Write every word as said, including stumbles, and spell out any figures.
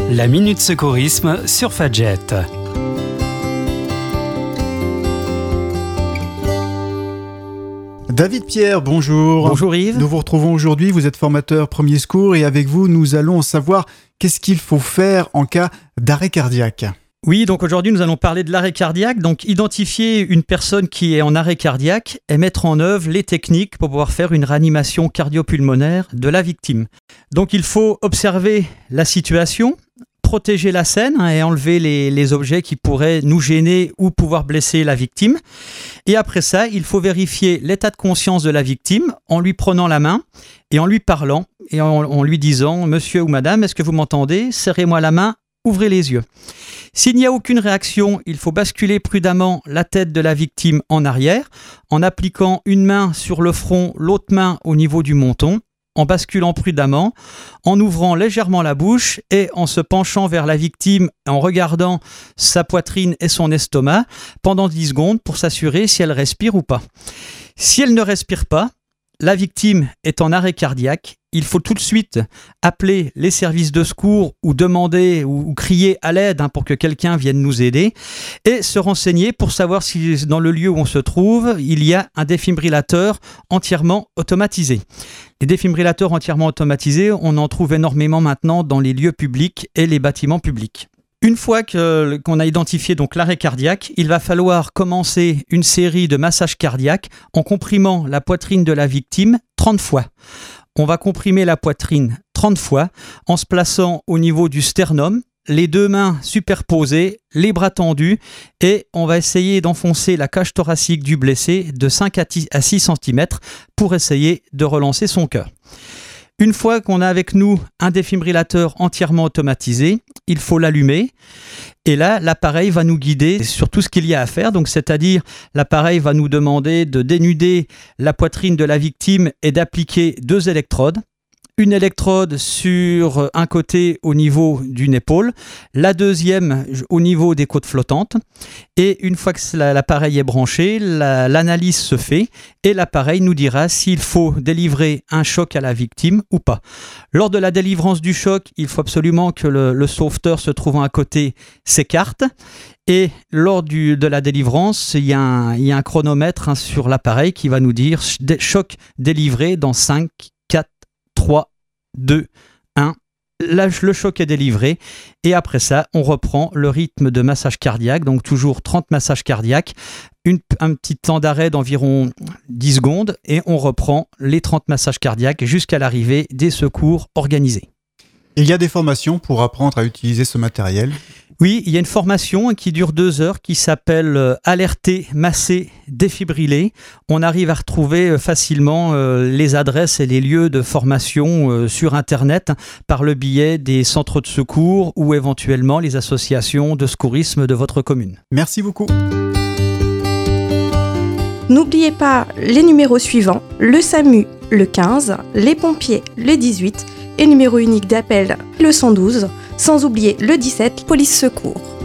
La Minute Secourisme sur Fadjet. David Pierre, bonjour. Bonjour Yves. Nous vous retrouvons aujourd'hui, vous êtes formateur premier secours et avec vous, nous allons savoir qu'est-ce qu'il faut faire en cas d'arrêt cardiaque. Oui, donc aujourd'hui nous allons parler de l'arrêt cardiaque, donc identifier une personne qui est en arrêt cardiaque et mettre en œuvre les techniques pour pouvoir faire une réanimation cardio-pulmonaire de la victime. Donc il faut observer la situation, protéger la scène hein, et enlever les, les objets qui pourraient nous gêner ou pouvoir blesser la victime. Et après ça, il faut vérifier l'état de conscience de la victime en lui prenant la main et en lui parlant et en, en lui disant « Monsieur ou Madame, est-ce que vous m'entendez ? Serrez-moi la main, ouvrez les yeux ». S'il n'y a aucune réaction, il faut basculer prudemment la tête de la victime en arrière en appliquant une main sur le front, l'autre main au niveau du menton, en basculant prudemment, en ouvrant légèrement la bouche et en se penchant vers la victime en regardant sa poitrine et son estomac pendant dix secondes pour s'assurer si elle respire ou pas. Si elle ne respire pas, la victime est en arrêt cardiaque. Il faut tout de suite appeler les services de secours ou demander ou, ou crier à l'aide hein, pour que quelqu'un vienne nous aider et se renseigner pour savoir si dans le lieu où on se trouve, il y a un défibrillateur entièrement automatisé. Les défibrillateurs entièrement automatisés, on en trouve énormément maintenant dans les lieux publics et les bâtiments publics. Une fois que, qu'on a identifié donc l'arrêt cardiaque, il va falloir commencer une série de massages cardiaques en comprimant la poitrine de la victime trente fois. On va comprimer la poitrine trente fois en se plaçant au niveau du sternum, les deux mains superposées, les bras tendus et on va essayer d'enfoncer la cage thoracique du blessé de cinq à six centimètres pour essayer de relancer son cœur. Une fois qu'on a avec nous un défibrillateur entièrement automatisé, il faut l'allumer et là, l'appareil va nous guider sur tout ce qu'il y a à faire. Donc, c'est-à-dire, l'appareil va nous demander de dénuder la poitrine de la victime et d'appliquer deux électrodes. Une électrode sur un côté au niveau d'une épaule, la deuxième au niveau des côtes flottantes. Et une fois que l'appareil est branché, la, l'analyse se fait et l'appareil nous dira s'il faut délivrer un choc à la victime ou pas. Lors de la délivrance du choc, il faut absolument que le, le sauveteur se trouvant à côté s'écarte. Et lors du, de la délivrance, il y a un, il y a un chronomètre hein, sur l'appareil qui va nous dire choc délivré dans cinq, quatre, trois, deux, un. Là, le choc est délivré et après ça, on reprend le rythme de massage cardiaque, donc toujours trente massages cardiaques, une, un petit temps d'arrêt d'environ dix secondes et on reprend les trente massages cardiaques jusqu'à l'arrivée des secours organisés. Il y a des formations pour apprendre à utiliser ce matériel ? Oui, il y a une formation qui dure deux heures qui s'appelle « Alerter, masser, défibriller ». On arrive à retrouver facilement les adresses et les lieux de formation sur Internet par le biais des centres de secours ou éventuellement les associations de secourisme de votre commune. Merci beaucoup. N'oubliez pas les numéros suivants, le SAMU, le quinze, les pompiers, le dix-huit et numéro unique d'appel, le cent douze, sans oublier le dix-sept, police secours.